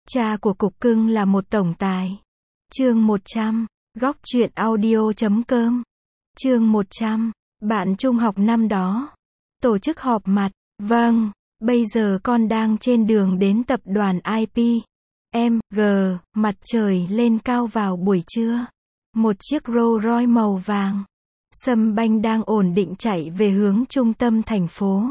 Cha của cục cưng là một tổng tài. Chương 100, góc truyện audio.com. Chương 100, bạn trung học năm đó. Tổ chức họp mặt. Vâng, bây giờ con đang trên đường đến tập đoàn IP. MG, mặt trời lên cao vào buổi trưa. Một chiếc Rolls Royce màu vàng sâm banh đang ổn định chạy về hướng trung tâm thành phố.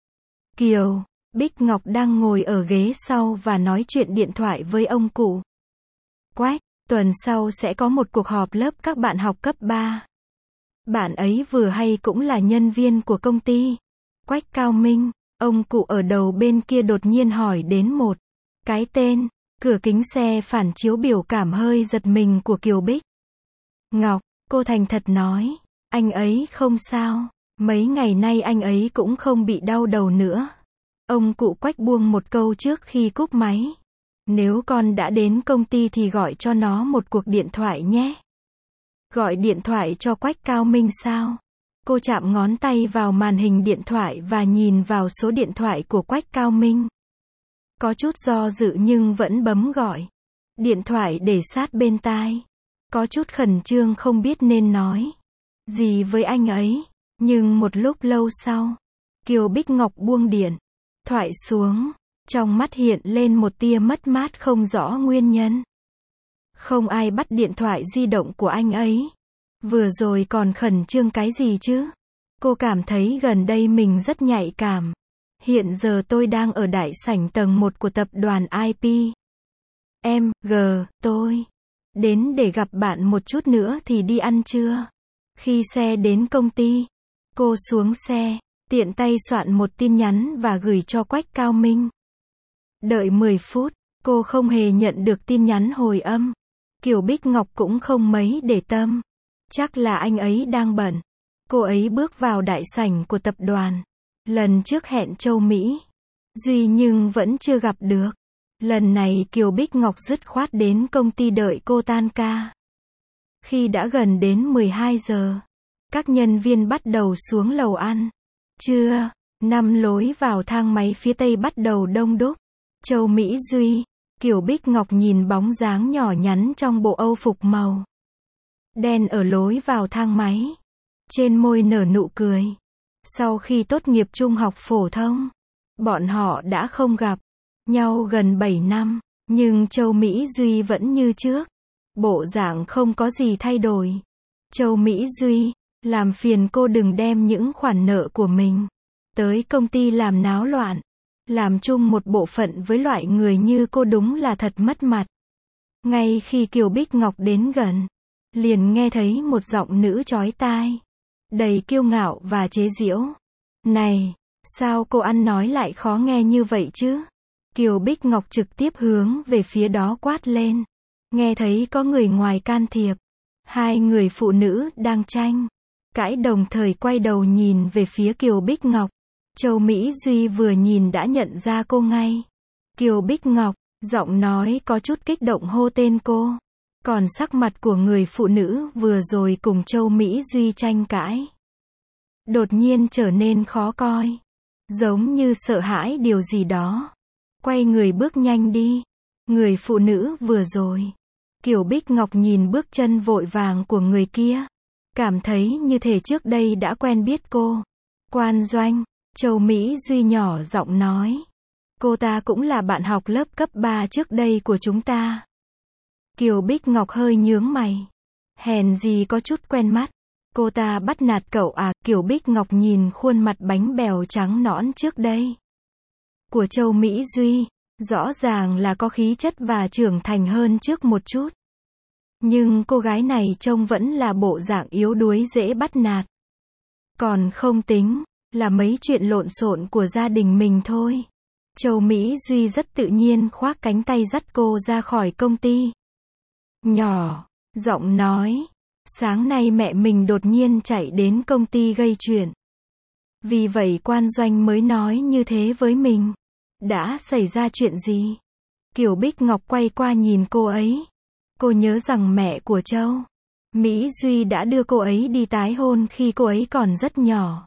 Kiều, Bích Ngọc đang ngồi ở ghế sau và nói chuyện điện thoại với ông cụ. Quách, tuần sau sẽ có một cuộc họp lớp các bạn học cấp 3. Bạn ấy vừa hay cũng là nhân viên của công ty. Quách Cao Minh, ông cụ ở đầu bên kia đột nhiên hỏi đến một cái tên. Cửa kính xe phản chiếu biểu cảm hơi giật mình của Kiều Bích Ngọc, cô thành thật nói, anh ấy không sao, mấy ngày nay anh ấy cũng không bị đau đầu nữa. Ông cụ Quách buông một câu trước khi cúp máy. Nếu con đã đến công ty thì gọi cho nó một cuộc điện thoại nhé. Gọi điện thoại cho Quách Cao Minh sao? Cô chạm ngón tay vào màn hình điện thoại và nhìn vào số điện thoại của Quách Cao Minh. Có chút do dự nhưng vẫn bấm gọi. Điện thoại để sát bên tai. Có chút khẩn trương không biết nên nói gì với anh ấy. Nhưng một lúc lâu sau, Kiều Bích Ngọc buông điện thoại xuống. Trong mắt hiện lên một tia mất mát không rõ nguyên nhân. Không ai bắt điện thoại di động của anh ấy. Vừa rồi còn khẩn trương cái gì chứ? Cô cảm thấy gần đây mình rất nhạy cảm. Hiện giờ tôi đang ở đại sảnh tầng 1 của tập đoàn IP. MG, tôi đến để gặp bạn một chút nữa thì đi ăn trưa. Khi xe đến công ty, cô xuống xe, tiện tay soạn một tin nhắn và gửi cho Quách Cao Minh. Đợi 10 phút, cô không hề nhận được tin nhắn hồi âm. Kiều Bích Ngọc cũng không mấy để tâm. Chắc là anh ấy đang bận. Cô ấy bước vào đại sảnh của tập đoàn. Lần trước hẹn Châu Mỹ Duy nhưng vẫn chưa gặp được. Lần này Kiều Bích Ngọc dứt khoát đến công ty đợi cô tan ca. Khi đã gần đến 12 giờ, các nhân viên bắt đầu xuống lầu ăn trưa. 5 lối vào thang máy phía tây bắt đầu đông đúc. Châu Mỹ Duy, Kiều Bích Ngọc nhìn bóng dáng nhỏ nhắn trong bộ âu phục màu đen ở lối vào thang máy. Trên môi nở nụ cười. Sau khi tốt nghiệp trung học phổ thông, bọn họ đã không gặp nhau gần 7 năm, nhưng Châu Mỹ Duy vẫn như trước. Bộ dạng không có gì thay đổi. Châu Mỹ Duy, làm phiền cô đừng đem những khoản nợ của mình tới công ty làm náo loạn. Làm chung một bộ phận với loại người như cô đúng là thật mất mặt. Ngay khi Kiều Bích Ngọc đến gần, liền nghe thấy một giọng nữ chói tai, đầy kiêu ngạo và chế giễu. Này, sao cô ăn nói lại khó nghe như vậy chứ? Kiều Bích Ngọc trực tiếp hướng về phía đó quát lên. Nghe thấy có người ngoài can thiệp. Hai người phụ nữ đang tranh cãi đồng thời quay đầu nhìn về phía Kiều Bích Ngọc. Châu Mỹ Duy vừa nhìn đã nhận ra cô ngay. Kiều Bích Ngọc, giọng nói có chút kích động hô tên cô. Còn sắc mặt của người phụ nữ vừa rồi cùng Châu Mỹ Duy tranh cãi đột nhiên trở nên khó coi. Giống như sợ hãi điều gì đó. Quay người bước nhanh đi. Người phụ nữ vừa rồi. Kiều Bích Ngọc nhìn bước chân vội vàng của người kia. Cảm thấy như thể trước đây đã quen biết cô. Quan Doanh, Châu Mỹ Duy nhỏ giọng nói. Cô ta cũng là bạn học lớp cấp 3 trước đây của chúng ta. Kiều Bích Ngọc hơi nhướng mày. Hèn gì có chút quen mắt. Cô ta bắt nạt cậu à? Kiều Bích Ngọc nhìn khuôn mặt bánh bèo trắng nõn trước đây của Châu Mỹ Duy. Rõ ràng là có khí chất và trưởng thành hơn trước một chút. Nhưng cô gái này trông vẫn là bộ dạng yếu đuối dễ bắt nạt. Còn không tính là mấy chuyện lộn xộn của gia đình mình thôi. Châu Mỹ Duy rất tự nhiên khoác cánh tay dắt cô ra khỏi công ty. Nhỏ giọng nói, sáng nay mẹ mình đột nhiên chạy đến công ty gây chuyện. Vì vậy Quan Doanh mới nói như thế với mình. Đã xảy ra chuyện gì? Kiều Bích Ngọc quay qua nhìn cô ấy. Cô nhớ rằng mẹ của Châu Mỹ Duy đã đưa cô ấy đi tái hôn khi cô ấy còn rất nhỏ.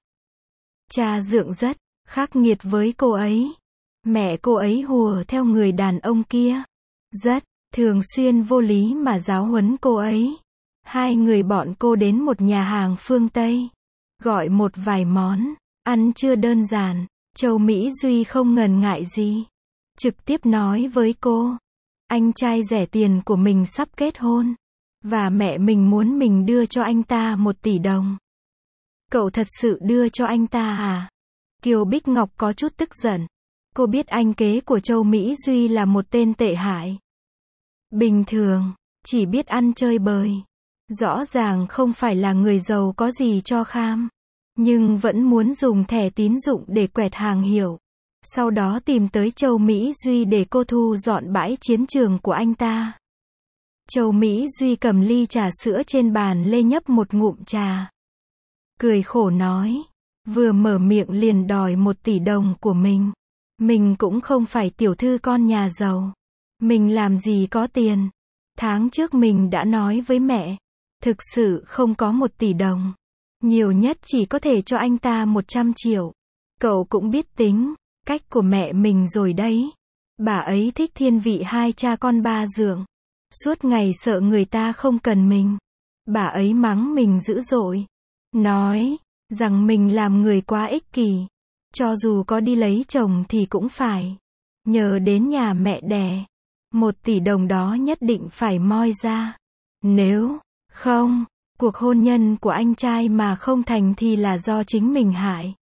Cha dượng rất khắc nghiệt với cô ấy. Mẹ cô ấy hùa theo người đàn ông kia. rất thường xuyên vô lý mà giáo huấn cô ấy. Hai người bọn cô đến một nhà hàng phương Tây, gọi một vài món ăn trưa đơn giản. Châu Mỹ Duy không ngần ngại gì, trực tiếp nói với cô, anh trai rẻ tiền của mình sắp kết hôn, và mẹ mình muốn mình đưa cho anh ta 1 tỷ đồng. Cậu thật sự đưa cho anh ta à? Kiều Bích Ngọc có chút tức giận. Cô biết anh kế của Châu Mỹ Duy là một tên tệ hại. Bình thường, chỉ biết ăn chơi bời. Rõ ràng không phải là người giàu có gì cho kham. Nhưng vẫn muốn dùng thẻ tín dụng để quẹt hàng hiệu. Sau đó tìm tới Châu Mỹ Duy để cô thu dọn bãi chiến trường của anh ta. Châu Mỹ Duy cầm ly trà sữa trên bàn lê nhấp một ngụm trà. Cười khổ nói, vừa mở miệng liền đòi 1 tỷ đồng của mình. Mình cũng không phải tiểu thư con nhà giàu. Mình làm gì có tiền. Tháng trước mình đã nói với mẹ, thực sự không có 1 tỷ đồng. Nhiều nhất chỉ có thể cho anh ta 100 triệu. Cậu cũng biết tính cách của mẹ mình rồi đấy. Bà ấy thích thiên vị 2 cha con 3 dượng. Suốt ngày sợ người ta không cần mình. Bà ấy mắng mình dữ dội. Nói rằng mình làm người quá ích kỷ. Cho dù có đi lấy chồng thì cũng phải nhờ đến nhà mẹ đẻ. 1 tỷ đồng đó nhất định phải moi ra. Nếu không, cuộc hôn nhân của anh trai mà không thành thì là do chính mình hại.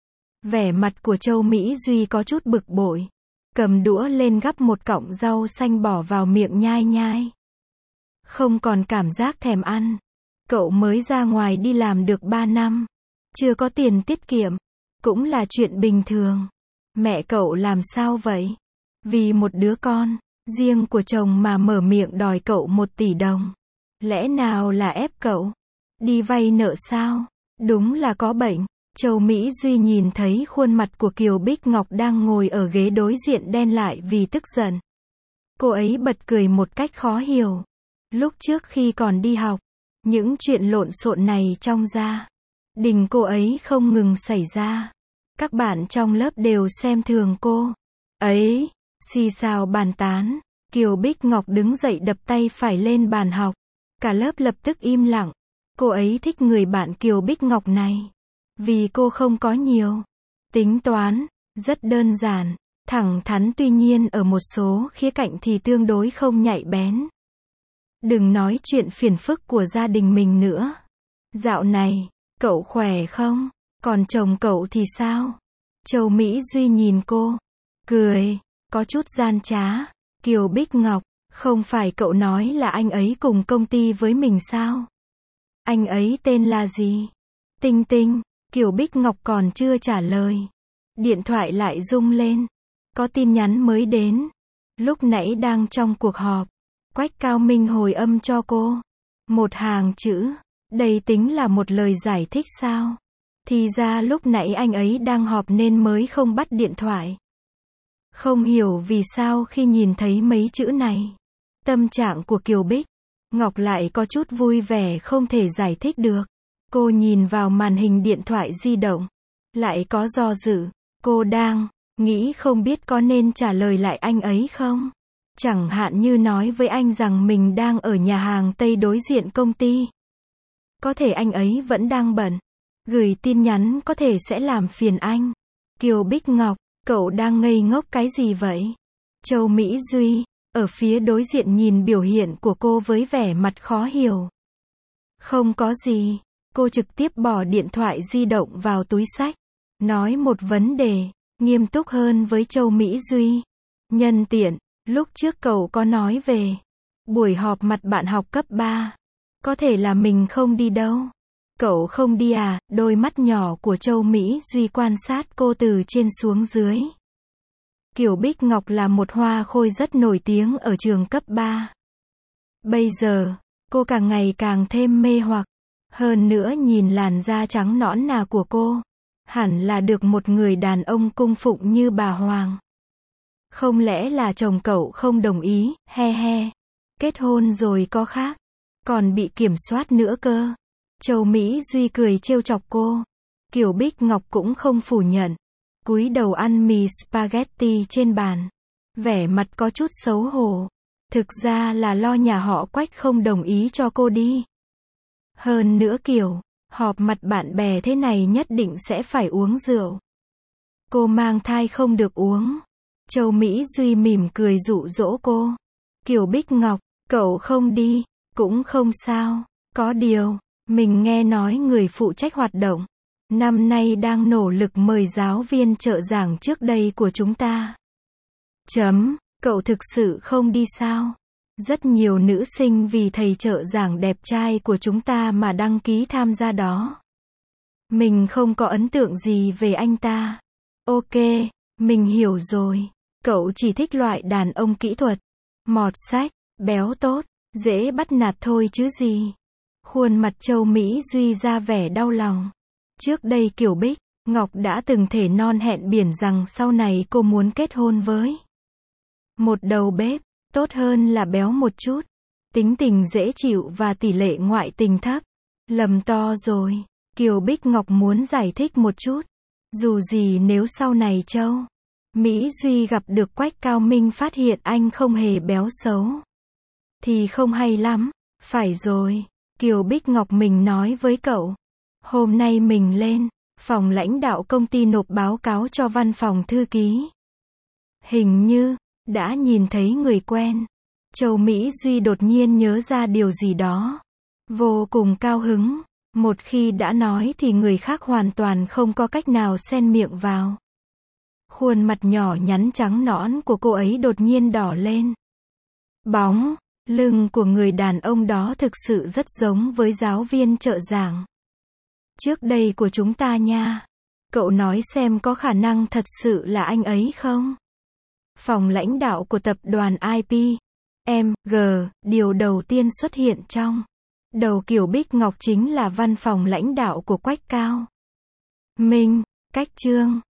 Vẻ mặt của Châu Mỹ Duy có chút bực bội. Cầm đũa lên gắp một cọng rau xanh bỏ vào miệng nhai nhai. Không còn cảm giác thèm ăn. Cậu mới ra ngoài đi làm được 3 năm. Chưa có tiền tiết kiệm. Cũng là chuyện bình thường. Mẹ cậu làm sao vậy? Vì một đứa con riêng của chồng mà mở miệng đòi cậu 1 tỷ đồng. Lẽ nào là ép cậu đi vay nợ sao? Đúng là có bệnh. Châu Mỹ Duy nhìn thấy khuôn mặt của Kiều Bích Ngọc đang ngồi ở ghế đối diện đen lại vì tức giận. Cô ấy bật cười một cách khó hiểu. Lúc trước khi còn đi học, những chuyện lộn xộn này trong gia đình cô ấy không ngừng xảy ra. Các bạn trong lớp đều xem thường cô ấy, xì xào bàn tán. Kiều Bích Ngọc đứng dậy đập tay phải lên bàn học. Cả lớp lập tức im lặng. Cô ấy thích người bạn Kiều Bích Ngọc này. Vì cô không có nhiều tính toán, rất đơn giản, thẳng thắn, tuy nhiên ở một số khía cạnh thì tương đối không nhạy bén. Đừng nói chuyện phiền phức của gia đình mình nữa. Dạo này, cậu khỏe không? Còn chồng cậu thì sao? Châu Mỹ Duy nhìn cô, cười, có chút gian trá. Kiều Bích Ngọc, không phải cậu nói là anh ấy cùng công ty với mình sao? Anh ấy tên là gì? Tinh Tinh. Kiều Bích Ngọc còn chưa trả lời. Điện thoại lại rung lên. Có tin nhắn mới đến. Lúc nãy đang trong cuộc họp. Quách Cao Minh hồi âm cho cô. Một hàng chữ. Đây tính là một lời giải thích sao? Thì ra lúc nãy anh ấy đang họp nên mới không bắt điện thoại. Không hiểu vì sao khi nhìn thấy mấy chữ này, tâm trạng của Kiều Bích Ngọc lại có chút vui vẻ không thể giải thích được. Cô nhìn vào màn hình điện thoại di động, lại có do dự. Cô đang nghĩ không biết có nên trả lời lại anh ấy không? Chẳng hạn như nói với anh rằng mình đang ở nhà hàng Tây đối diện công ty. Có thể anh ấy vẫn đang bận. Gửi tin nhắn có thể sẽ làm phiền anh. Kiều Bích Ngọc, cậu đang ngây ngốc cái gì vậy? Châu Mỹ Duy, ở phía đối diện nhìn biểu hiện của cô với vẻ mặt khó hiểu. Không có gì. Cô trực tiếp bỏ điện thoại di động vào túi xách. Nói một vấn đề nghiêm túc hơn với Châu Mỹ Duy. Nhân tiện, lúc trước cậu có nói về buổi họp mặt bạn học cấp 3. Có thể là mình không đi đâu. Cậu không đi à? Đôi mắt nhỏ của Châu Mỹ Duy quan sát cô từ trên xuống dưới. Kiều Bích Ngọc là một hoa khôi rất nổi tiếng ở trường cấp 3. Bây giờ, cô càng ngày càng thêm mê hoặc. Hơn nữa nhìn làn da trắng nõn nà của cô, hẳn là được một người đàn ông cung phụng như bà Hoàng. Không lẽ là chồng cậu không đồng ý, he he. Kết hôn rồi có khác, còn bị kiểm soát nữa cơ. Châu Mỹ Duy cười trêu chọc cô. Kiều Bích Ngọc cũng không phủ nhận. Cúi đầu ăn mì spaghetti trên bàn. Vẻ mặt có chút xấu hổ. Thực ra là lo nhà họ Quách không đồng ý cho cô đi. Hơn nữa kiểu, họp mặt bạn bè thế này nhất định sẽ phải uống rượu. Cô mang thai không được uống. Châu Mỹ Duy mỉm cười dụ dỗ cô. Kiều Bích Ngọc, cậu không đi, cũng không sao. Có điều, mình nghe nói người phụ trách hoạt động năm nay đang nỗ lực mời giáo viên trợ giảng trước đây của chúng ta. Cậu thực sự không đi sao? Rất nhiều nữ sinh vì thầy trợ giảng đẹp trai của chúng ta mà đăng ký tham gia đó. Mình không có ấn tượng gì về anh ta. Ok, mình hiểu rồi. Cậu chỉ thích loại đàn ông kỹ thuật, mọt sách, béo tốt, dễ bắt nạt thôi chứ gì. Khuôn mặt Châu Mỹ Duy ra vẻ đau lòng. Trước đây Kiều Bích Ngọc đã từng thề non hẹn biển rằng sau này cô muốn kết hôn với một đầu bếp, tốt hơn là béo một chút, tính tình dễ chịu và tỷ lệ ngoại tình thấp. Lầm to rồi. Kiều Bích Ngọc muốn giải thích một chút. Dù gì nếu sau này Châu Mỹ Duy gặp được Quách Cao Minh phát hiện anh không hề béo xấu, thì không hay lắm. Phải rồi, Kiều Bích Ngọc mình nói với cậu. Hôm nay mình lên phòng lãnh đạo công ty nộp báo cáo cho văn phòng thư ký. Hình như đã nhìn thấy người quen. Châu Mỹ Duy đột nhiên nhớ ra điều gì đó. Vô cùng cao hứng. Một khi đã nói thì người khác hoàn toàn không có cách nào xen miệng vào. Khuôn mặt nhỏ nhắn trắng nõn của cô ấy đột nhiên đỏ lên. Bóng lưng của người đàn ông đó thực sự rất giống với giáo viên trợ giảng trước đây của chúng ta nha. Cậu nói xem có khả năng thật sự là anh ấy không? Phòng lãnh đạo của tập đoàn IPMG, điều đầu tiên xuất hiện trong đầu Kiều Bích Ngọc chính là văn phòng lãnh đạo của Quách Cao Minh. Cách chương